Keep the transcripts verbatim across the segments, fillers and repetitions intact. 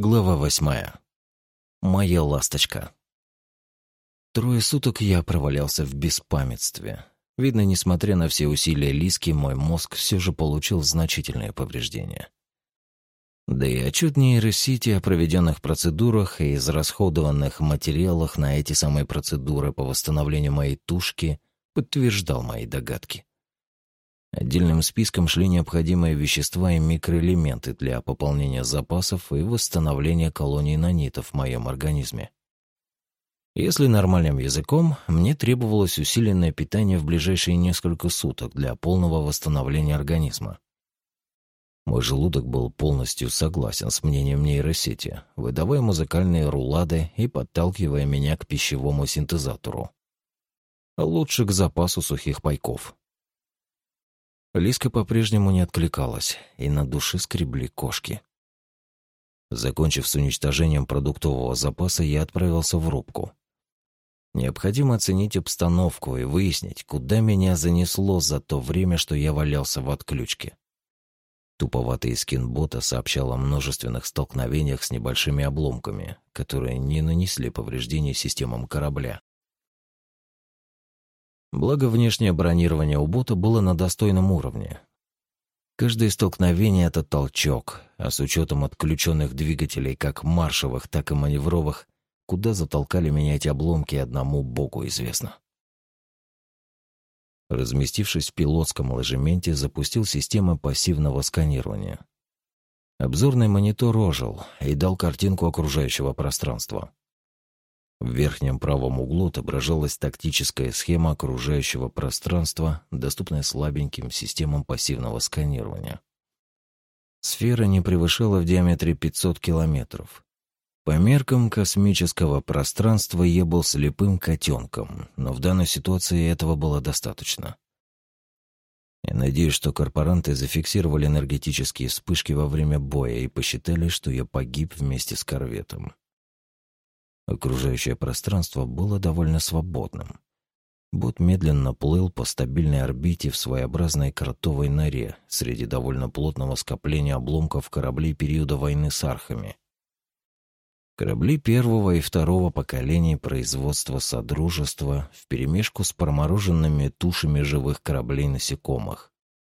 Глава восьмая. Моя ласточка. Трое суток я провалялся в беспамятстве. Видно, несмотря на все усилия Лиски, мой мозг все же получил значительные повреждения. Да и отчет нейросети о проведенных процедурах и израсходованных материалах на эти самые процедуры по восстановлению моей тушки подтверждал мои догадки. Отдельным списком шли необходимые вещества и микроэлементы для пополнения запасов и восстановления колоний нанитов в моем организме. Если нормальным языком, мне требовалось усиленное питание в ближайшие несколько суток для полного восстановления организма. Мой желудок был полностью согласен с мнением нейросети, выдавая музыкальные рулады и подталкивая меня к пищевому синтезатору. А лучше к запасу сухих пайков. Лиска по-прежнему не откликалась, и на душе скребли кошки. Закончив с уничтожением продуктового запаса, я отправился в рубку. Необходимо оценить обстановку и выяснить, куда меня занесло за то время, что я валялся в отключке. Туповатый скин бота сообщал о множественных столкновениях с небольшими обломками, которые не нанесли повреждений системам корабля. Благо, внешнее бронирование у бота было на достойном уровне. Каждое столкновение — это толчок, а с учетом отключенных двигателей как маршевых, так и маневровых, куда затолкали меня эти обломки, одному богу известно. Разместившись в пилотском ложементе, запустил систему пассивного сканирования. Обзорный монитор ожил и дал картинку окружающего пространства. В верхнем правом углу отображалась тактическая схема окружающего пространства, доступная слабеньким системам пассивного сканирования. Сфера не превышала в диаметре пятьсот километров. По меркам космического пространства я был слепым котенком, но в данной ситуации этого было достаточно. Я надеюсь, что корпоранты зафиксировали энергетические вспышки во время боя и посчитали, что я погиб вместе с корветом. Окружающее пространство было довольно свободным. Бот медленно плыл по стабильной орбите в своеобразной кротовой норе среди довольно плотного скопления обломков кораблей периода войны с архами. Корабли первого и второго поколений производства Содружества вперемешку с промороженными тушами живых кораблей насекомых.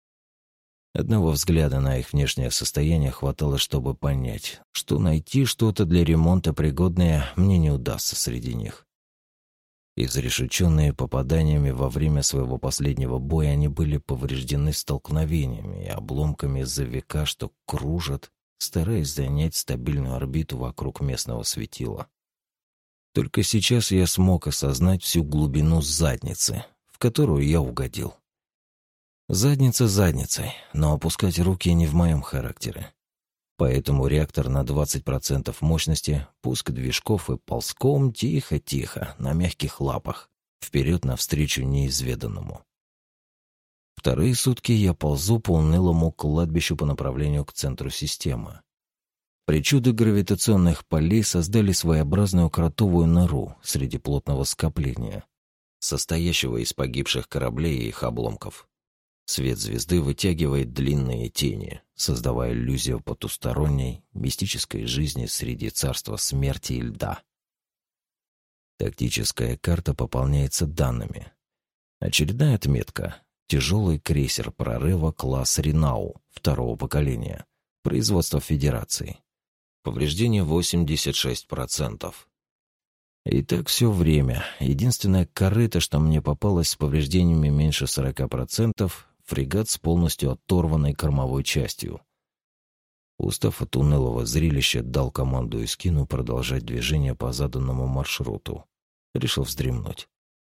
Одного взгляда на их внешнее состояние хватало, чтобы понять, что найти что-то для ремонта пригодное мне не удастся среди них. Изрешеченные попаданиями во время своего последнего боя, они были повреждены столкновениями и обломками за века, что кружат, стараясь занять стабильную орбиту вокруг местного светила. Только сейчас я смог осознать всю глубину задницы, в которую я угодил. Задница задницей, но опускать руки не в моем характере. Поэтому реактор на двадцать процентов мощности, пуск движков и ползком тихо-тихо, на мягких лапах, вперед навстречу неизведанному. Вторые сутки я ползу по унылому кладбищу по направлению к центру системы. Причуды гравитационных полей создали своеобразную кротовую нору среди плотного скопления, состоящего из погибших кораблей и их обломков. Свет звезды вытягивает длинные тени, создавая иллюзию потусторонней, мистической жизни среди царства смерти и льда. Тактическая карта пополняется данными. Очередная отметка — тяжелый крейсер прорыва класс «Ринау» второго поколения, производства Федерации. Повреждение восемьдесят шесть процентов. И так все время. Единственная корыта, что мне попалась с повреждениями меньше сорока процентов, фрегат с полностью оторванной кормовой частью. Устав от унылого зрелища, дал команду Искину продолжать движение по заданному маршруту. Решил вздремнуть.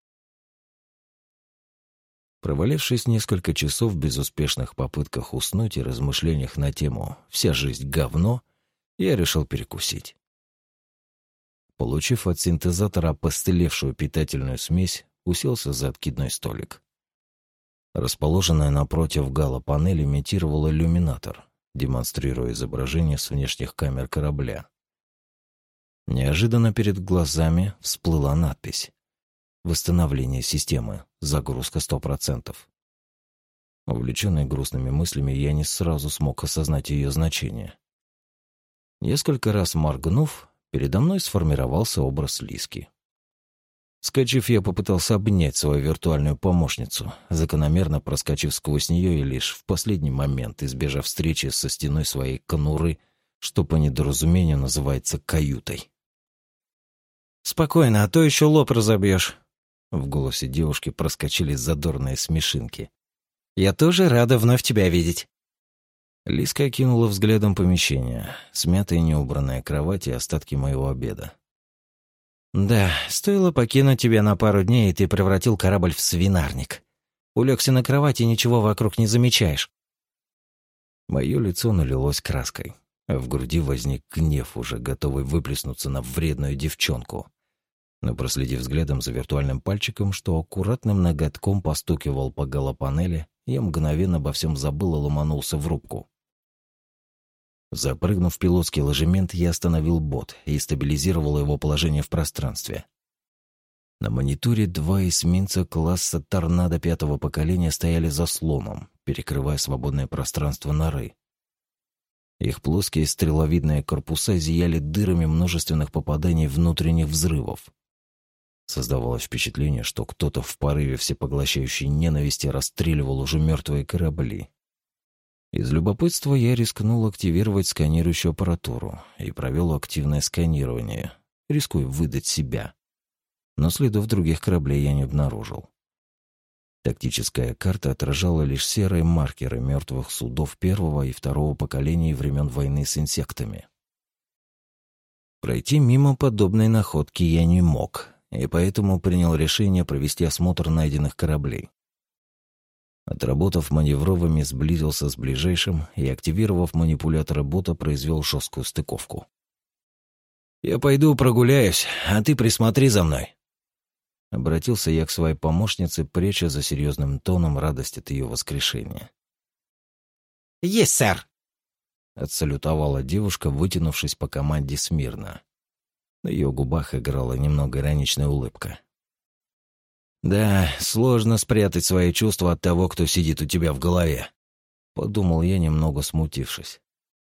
Провалившись несколько часов в безуспешных попытках уснуть и размышлениях на тему «вся жизнь говно», я решил перекусить. Получив от синтезатора опостылевшую питательную смесь, уселся за откидной столик. Расположенная напротив гало-панель имитировала иллюминатор, демонстрируя изображение с внешних камер корабля. Неожиданно перед глазами всплыла надпись: «Восстановление системы. Загрузка сто процентов». Увлеченный грустными мыслями, я не сразу смог осознать ее значение. Несколько раз моргнув, передо мной сформировался образ Лиски. Скачив, я попытался обнять свою виртуальную помощницу, закономерно проскочив сквозь нее и лишь в последний момент избежав встречи со стеной своей конуры, что по недоразумению называется каютой. «Спокойно, а то еще лоб разобьешь». В голосе девушки проскочили задорные смешинки. «Я тоже рада вновь тебя видеть». Лиска окинула взглядом помещение, смятая неубранная кровать и остатки моего обеда. «Да, стоило покинуть тебя на пару дней, и ты превратил корабль в свинарник. Улегся на кровати и ничего вокруг не замечаешь». Мое лицо налилось краской, а в груди возник гнев, уже готовый выплеснуться на вредную девчонку. Но проследив взглядом за виртуальным пальчиком, что аккуратным ноготком постукивал по голопанели, я мгновенно обо всем забыл и ломанулся в рубку. Запрыгнув в пилотский ложемент, я остановил бот и стабилизировал его положение в пространстве. На мониторе два эсминца класса «Торнадо» пятого поколения стояли заслоном, перекрывая свободное пространство норы. Их плоские стреловидные корпуса зияли дырами множественных попаданий внутренних взрывов. Создавалось впечатление, что кто-то в порыве всепоглощающей ненависти расстреливал уже мертвые корабли. Из любопытства я рискнул активировать сканирующую аппаратуру и провел активное сканирование, рискуя выдать себя. Но следов других кораблей я не обнаружил. Тактическая карта отражала лишь серые маркеры мертвых судов первого и второго поколений времен войны с инсектами. Пройти мимо подобной находки я не мог, и поэтому принял решение провести осмотр найденных кораблей. Отработав маневровыми, сблизился с ближайшим и, активировав манипулятор бота, произвел жесткую стыковку. «Я пойду прогуляюсь, а ты присмотри за мной». Обратился я к своей помощнице, пряча за серьезным тоном радость от ее воскрешения. «Есть, сэр!» — отсалютовала девушка, вытянувшись по команде смирно. На ее губах играла немного ироничная улыбка. «Да, сложно спрятать свои чувства от того, кто сидит у тебя в голове», — подумал я, немного смутившись.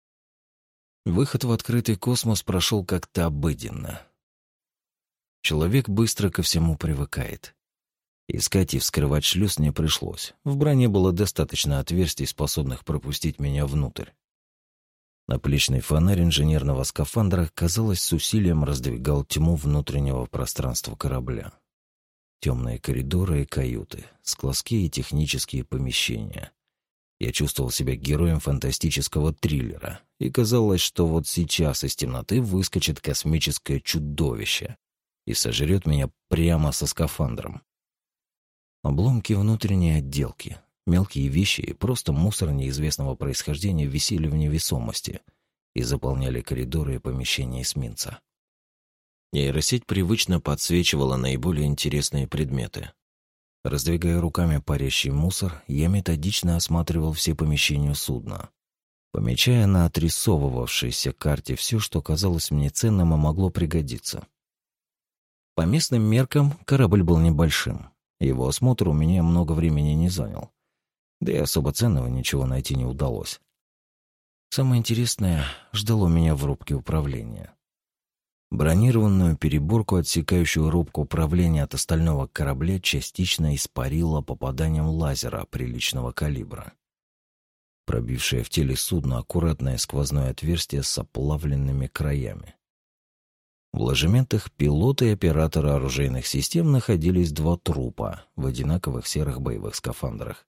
Выход в открытый космос прошел как-то обыденно. Человек быстро ко всему привыкает. Искать и вскрывать шлюз не пришлось. В броне было достаточно отверстий, способных пропустить меня внутрь. Наплечный фонарь инженерного скафандра, казалось, с усилием раздвигал тьму внутреннего пространства корабля. Темные коридоры и каюты, складские и технические помещения. Я чувствовал себя героем фантастического триллера, и казалось, что вот сейчас из темноты выскочит космическое чудовище и сожрет меня прямо со скафандром. Обломки внутренней отделки, мелкие вещи и просто мусор неизвестного происхождения висели в невесомости и заполняли коридоры и помещения эсминца. Нейросеть привычно подсвечивала наиболее интересные предметы. Раздвигая руками парящий мусор, я методично осматривал все помещения судна, помечая на отрисовывавшейся карте все, что казалось мне ценным и могло пригодиться. По местным меркам корабль был небольшим. Его осмотр у меня много времени не занял. Да и особо ценного ничего найти не удалось. Самое интересное ждало меня в рубке управления. Бронированную переборку, отсекающую рубку управления от остального корабля, частично испарила попаданием лазера приличного калибра, пробившее в теле судна аккуратное сквозное отверстие с оплавленными краями. В ложементах пилота и оператора оружейных систем находились два трупа в одинаковых серых боевых скафандрах.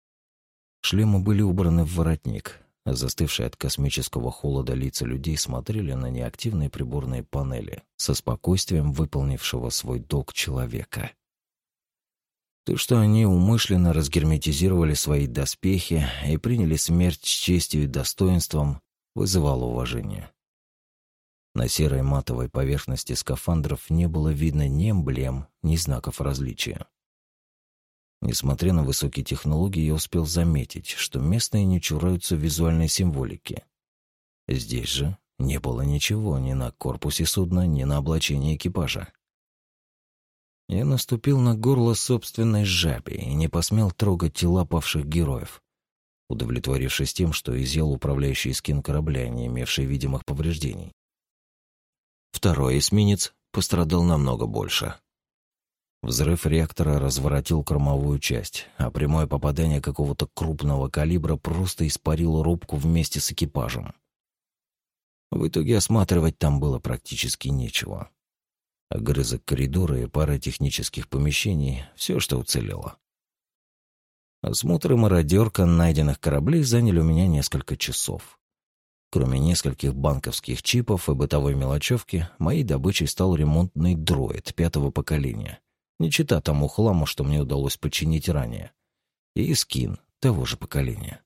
Шлемы были убраны в воротник, а застывшие от космического холода лица людей смотрели на неактивные приборные панели со спокойствием выполнившего свой долг человека. То, что они умышленно разгерметизировали свои доспехи и приняли смерть с честью и достоинством, вызывало уважение. На серой матовой поверхности скафандров не было видно ни эмблем, ни знаков различия. Несмотря на высокие технологии, я успел заметить, что местные не чураются визуальной символики. Здесь же не было ничего ни на корпусе судна, ни на облачении экипажа. Я наступил на горло собственной жабе и не посмел трогать тела павших героев. удовлетворившись тем, что изъял управляющий скин корабля, не имевший видимых повреждений. Второй эсминец пострадал намного больше. Взрыв реактора разворотил кормовую часть, а прямое попадание какого-то крупного калибра просто испарило рубку вместе с экипажем. В итоге осматривать там было практически нечего. Огрызок коридора и пара технических помещений — все, что уцелело. Осмотр и мародерка найденных кораблей заняли у меня несколько часов. Кроме нескольких банковских чипов и бытовой мелочевки, моей добычей стал ремонтный дроид пятого поколения, не чита тому хламу, что мне удалось починить ранее, и скин того же поколения.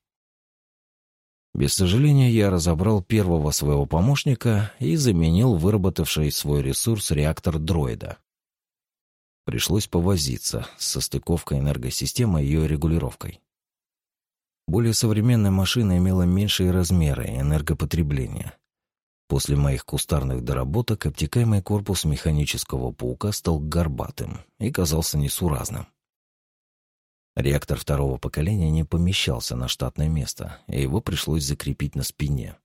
Без сожаления, я разобрал первого своего помощника и заменил выработавший свой ресурс реактор дроида. Пришлось повозиться с состыковкой энергосистемы и ее регулировкой. Более современная машина имела меньшие размеры и энергопотребление. После моих кустарных доработок обтекаемый корпус механического паука стал горбатым и казался несуразным. Реактор второго поколения не помещался на штатное место, и его пришлось закрепить на спине.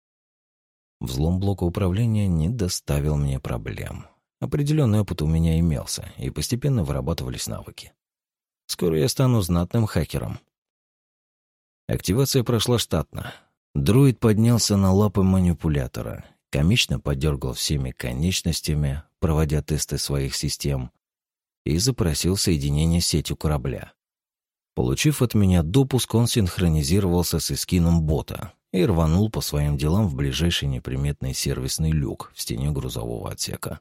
Взлом блока управления не доставил мне проблем. Определенный опыт у меня имелся, и постепенно вырабатывались навыки. Скоро я стану знатным хакером. Активация прошла штатно. Дроид поднялся на лапы манипулятора, комично подергал всеми конечностями, проводя тесты своих систем, и запросил соединение с сетью корабля. Получив от меня допуск, он синхронизировался с эскином бота и рванул по своим делам в ближайший неприметный сервисный люк в стене грузового отсека.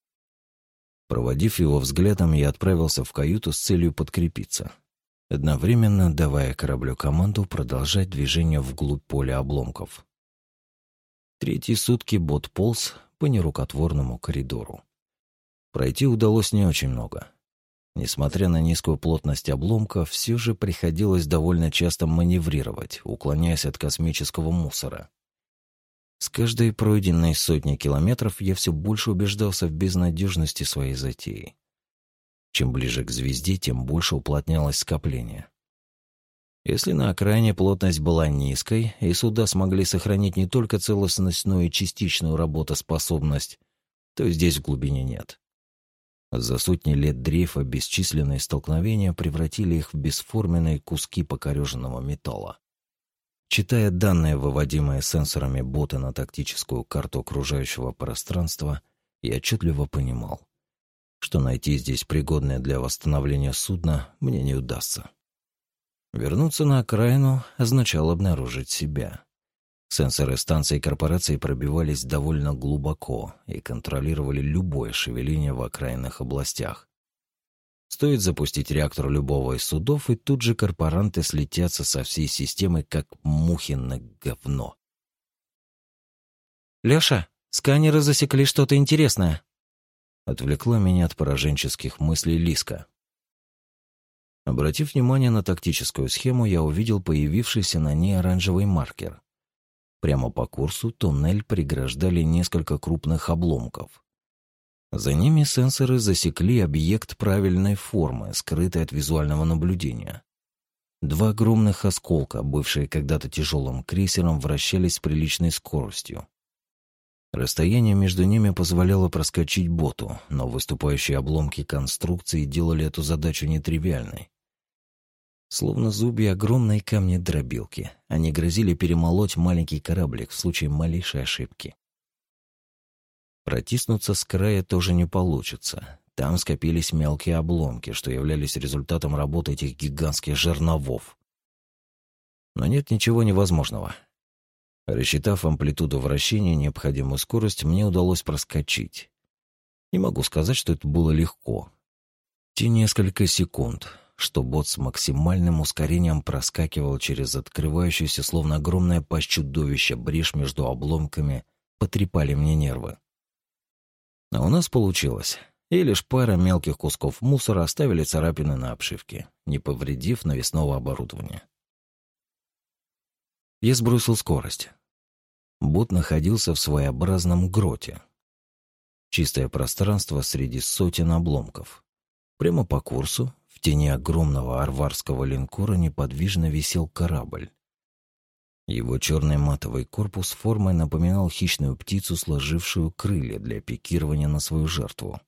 Проводив его взглядом, я отправился в каюту с целью подкрепиться, одновременно давая кораблю команду продолжать движение вглубь поля обломков. Третьи сутки бот полз по нерукотворному коридору. Пройти удалось не очень много. Несмотря на низкую плотность обломка, все же приходилось довольно часто маневрировать, уклоняясь от космического мусора. С каждой пройденной сотни километров я все больше убеждался в безнадежности своей затеи. Чем ближе к звезде, тем больше уплотнялось скопление. Если на окраине плотность была низкой, и суда смогли сохранить не только целостность, но и частичную работоспособность, то здесь в глубине нет. За сотни лет дрейфа бесчисленные столкновения превратили их в бесформенные куски покореженного металла. Читая данные, выводимые сенсорами бота на тактическую карту окружающего пространства, я отчетливо понимал, что найти здесь пригодное для восстановления судно мне не удастся. Вернуться на окраину означало обнаружить себя. Сенсоры станций корпорации пробивались довольно глубоко и контролировали любое шевеление в окраинных областях. Стоит запустить реактор любого из судов, и тут же корпоранты слетятся со всей системы, как мухи на говно. «Лёша, сканеры засекли что-то интересное», — отвлекла меня от пораженческих мыслей Лиска. Обратив внимание на тактическую схему, я увидел появившийся на ней оранжевый маркер. Прямо по курсу туннель преграждали несколько крупных обломков. За ними сенсоры засекли объект правильной формы, скрытый от визуального наблюдения. Два огромных осколка, бывшие когда-то тяжелым крейсером, вращались с приличной скоростью. Расстояние между ними позволяло проскочить боту, но выступающие обломки конструкции делали эту задачу нетривиальной. Словно зубья огромной камни-дробилки, они грозили перемолоть маленький кораблик в случае малейшей ошибки. Протиснуться с края тоже не получится. Там скопились мелкие обломки, что являлись результатом работы этих гигантских жерновов. Но нет ничего невозможного. Рассчитав амплитуду вращения и необходимую скорость, мне удалось проскочить. Не могу сказать, что это было легко. Те несколько секунд, что бот с максимальным ускорением проскакивал через открывающуюся, словно огромная пасть чудовища, брешь между обломками, потрепали мне нервы. А у нас получилось, и лишь пара мелких кусков мусора оставили царапины на обшивке, не повредив навесного оборудования. Я сбросил скорость. Бот находился в своеобразном гроте. Чистое пространство среди сотен обломков. Прямо по курсу, в тени огромного арварского линкора, неподвижно висел корабль, Его черный матовый корпус формой напоминал хищную птицу, сложившую крылья для пикирования на свою жертву.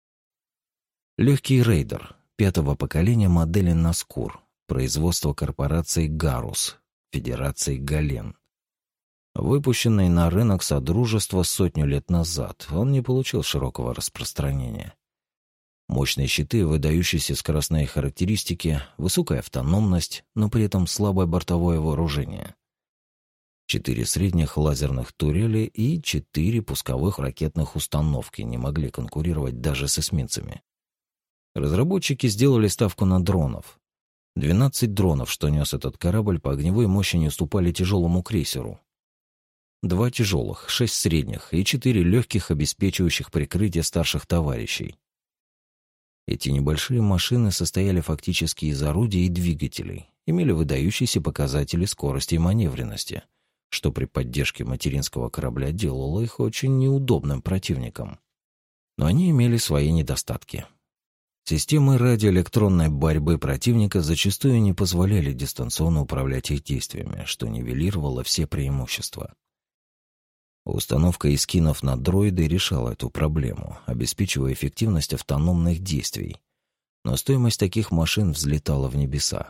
Легкий рейдер пятого поколения модели Наскур, производство корпорации Гарус, Федерации Гален. Выпущенный на рынок Содружества сотню лет назад, он не получил широкого распространения. Мощные щиты, выдающиеся скоростные характеристики, высокая автономность, но при этом слабое бортовое вооружение. Четыре средних лазерных турели и четыре пусковых ракетных установки не могли конкурировать даже с эсминцами. Разработчики сделали ставку на дронов. Двенадцать дронов, что нес этот корабль, по огневой мощи не уступали тяжелому крейсеру. Два тяжелых, шесть средних и четыре легких, обеспечивающих прикрытие старших товарищей. Эти небольшие машины состояли фактически из орудий и двигателей, имели выдающиеся показатели скорости и маневренности, что при поддержке материнского корабля делало их очень неудобным противником. Но они имели свои недостатки. Системы радиоэлектронной борьбы противника зачастую не позволяли дистанционно управлять их действиями, что нивелировало все преимущества. Установка эскинов на дроиды решала эту проблему, обеспечивая эффективность автономных действий, но стоимость таких машин взлетала в небеса.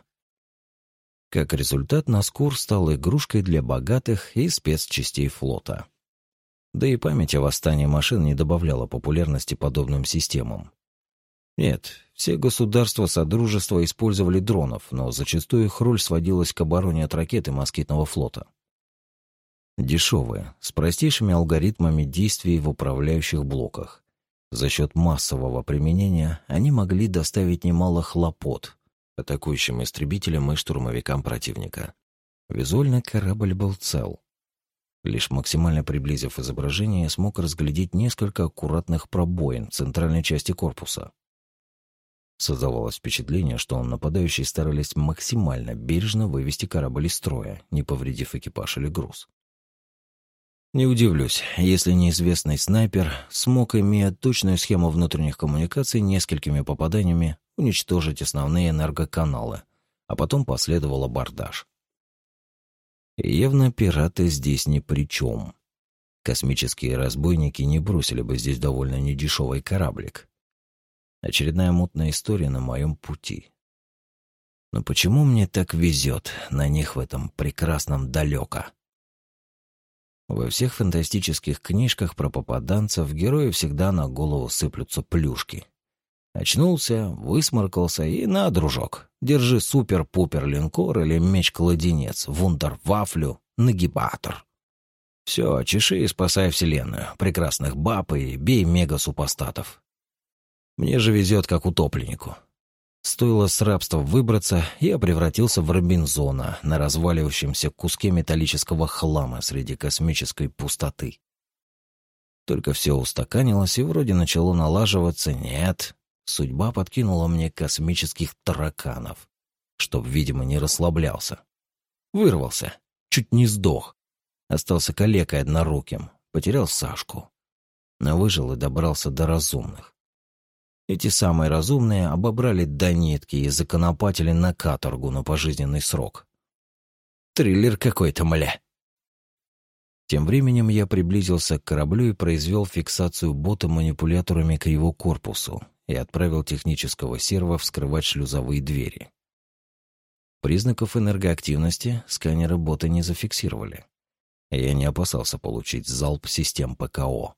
Как результат, Наскур стал игрушкой для богатых и спецчастей флота. Да и память о восстании машин не добавляла популярности подобным системам. Нет, все государства Содружества использовали дронов, но зачастую их роль сводилась к обороне от ракет и москитного флота. Дешевые, с простейшими алгоритмами действий в управляющих блоках. За счет массового применения они могли доставить немало хлопот атакующим истребителям и штурмовикам противника. Визуально корабль был цел. Лишь максимально приблизив изображение, я смог разглядеть несколько аккуратных пробоин в центральной части корпуса. Создавалось впечатление, что нападающие старались максимально бережно вывести корабль из строя, не повредив экипаж или груз. Не удивлюсь, если неизвестный снайпер смог, имея точную схему внутренних коммуникаций, несколькими попаданиями уничтожить основные энергоканалы, а потом последовал абордаж. И явно пираты здесь ни при чем. Космические разбойники не бросили бы здесь довольно недешевый кораблик. Очередная мутная история на моем пути. Но почему мне так везет на них в этом прекрасном далеко? Во всех фантастических книжках про попаданцев герои всегда на голову сыплются плюшки. Очнулся, высморкался и на, дружок, держи супер-пупер линкор или меч-кладенец, вундервафлю, нагибатор. Все, чеши и спасай вселенную, прекрасных баб и бей мега-супостатов. Мне же везет как утопленнику. Стоило с рабства выбраться, я превратился в Робинзона на разваливающемся куске металлического хлама среди космической пустоты. Только все устаканилось и вроде начало налаживаться. Нет, судьба подкинула мне космических тараканов, чтоб, видимо, не расслаблялся. Вырвался, чуть не сдох. Остался калекой одноруким, потерял Сашку. Но выжил и добрался до разумных. Эти самые разумные обобрали до нитки и законопатили на каторгу на пожизненный срок. Триллер какой-то, мля. Тем временем я приблизился к кораблю и произвел фиксацию бота манипуляторами к его корпусу и отправил технического серва вскрывать шлюзовые двери. Признаков энергоактивности сканеры бота не зафиксировали. Я не опасался получить залп систем ПКО.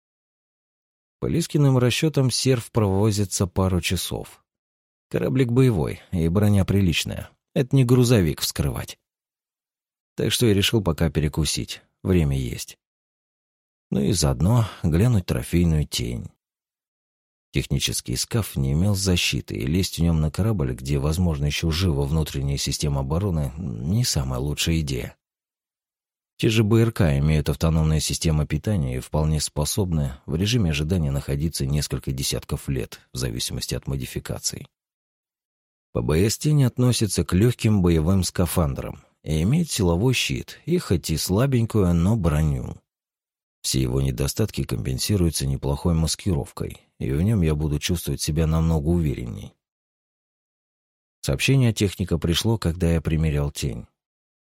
По Лискиным расчетам серв провозится пару часов. Кораблик боевой, и броня приличная. Это не грузовик вскрывать. Так что я решил пока перекусить. Время есть. Ну и заодно глянуть трофейную тень. Технический скаф не имел защиты, и лезть в нем на корабль, где, возможно, еще жива внутренняя система обороны, не самая лучшая идея. Те же БРК имеют автономные системы питания и вполне способны в режиме ожидания находиться несколько десятков лет, в зависимости от модификаций. ПБС-тень относится к легким боевым скафандрам и имеет силовой щит и хоть и слабенькую, но броню. Все его недостатки компенсируются неплохой маскировкой, и в нем я буду чувствовать себя намного уверенней. Сообщение от техника пришло, когда я примерял тень.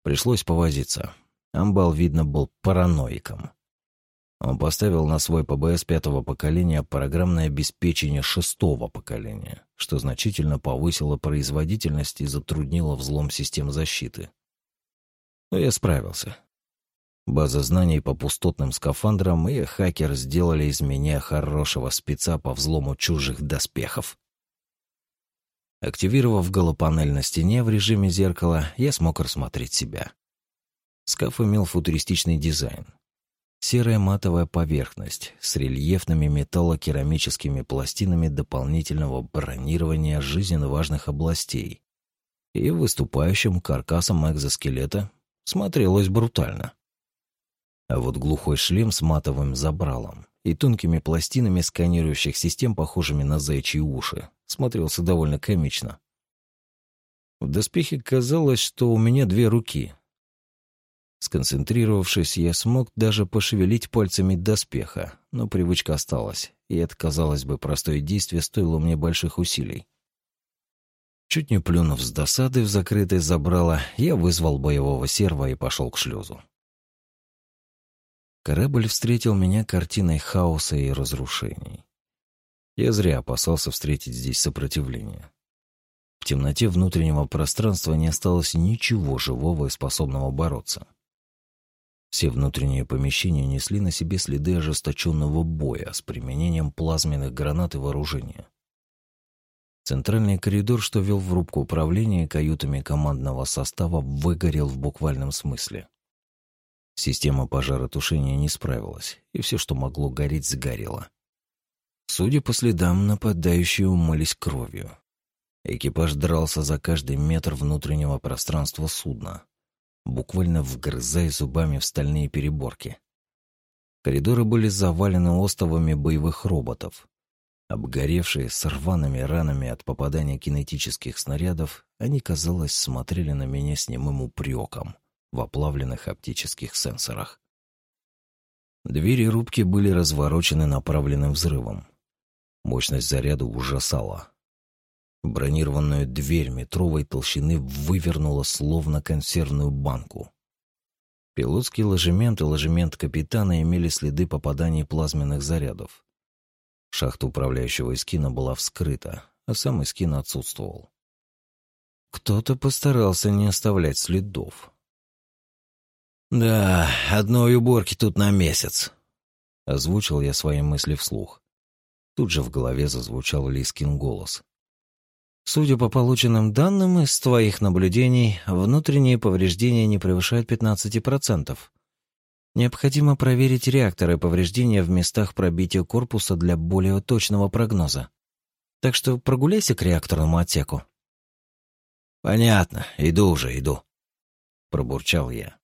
Пришлось повозиться. Амбал, видно, был параноиком. Он поставил на свой ПБС пятого поколения программное обеспечение шестого поколения, что значительно повысило производительность и затруднило взлом систем защиты. Но я справился. База знаний по пустотным скафандрам и хакер сделали из меня хорошего спеца по взлому чужих доспехов. Активировав голопанель на стене в режиме зеркала, я смог рассмотреть себя. Скаф имел футуристичный дизайн. Серая матовая поверхность с рельефными металлокерамическими пластинами дополнительного бронирования жизненно важных областей и выступающим каркасом экзоскелета смотрелось брутально. А вот глухой шлем с матовым забралом и тонкими пластинами сканирующих систем, похожими на заячьи уши, смотрелся довольно комично. В доспехе казалось, что у меня две руки. Сконцентрировавшись, я смог даже пошевелить пальцами доспеха, но привычка осталась, и это, казалось бы, простое действие стоило мне больших усилий. Чуть не плюнув с досады в закрытое забрало, я вызвал боевого серва и пошел к шлюзу. Корабль встретил меня картиной хаоса и разрушений. Я зря опасался встретить здесь сопротивление. В темноте внутреннего пространства не осталось ничего живого и способного бороться. Все внутренние помещения несли на себе следы ожесточенного боя с применением плазменных гранат и вооружения. Центральный коридор, что вел в рубку управления каютами командного состава, выгорел в буквальном смысле. Система пожаротушения не справилась, и все, что могло гореть, сгорело. Судя по следам, нападающие умылись кровью. Экипаж дрался за каждый метр внутреннего пространства судна, буквально вгрызаясь зубами в стальные переборки. Коридоры были завалены остовами боевых роботов. Обгоревшие с рваными ранами от попадания кинетических снарядов, они, казалось, смотрели на меня с немым упреком в оплавленных оптических сенсорах. Двери рубки были разворочены направленным взрывом. Мощность заряда ужасала. Бронированную дверь метровой толщины вывернула словно консервную банку. Пилотский ложемент и ложемент капитана имели следы попаданий плазменных зарядов. Шахта управляющего эскина была вскрыта, а сам эскин отсутствовал. Кто-то постарался не оставлять следов. «Да, одной уборки тут на месяц», — озвучил я свои мысли вслух. Тут же в голове зазвучал Лискин голос. «Судя по полученным данным из твоих наблюдений, внутренние повреждения не превышают пятнадцати процентов. Необходимо проверить реакторы повреждения в местах пробития корпуса для более точного прогноза. Так что прогуляйся к реакторному отсеку». «Понятно, иду уже, иду», — пробурчал я.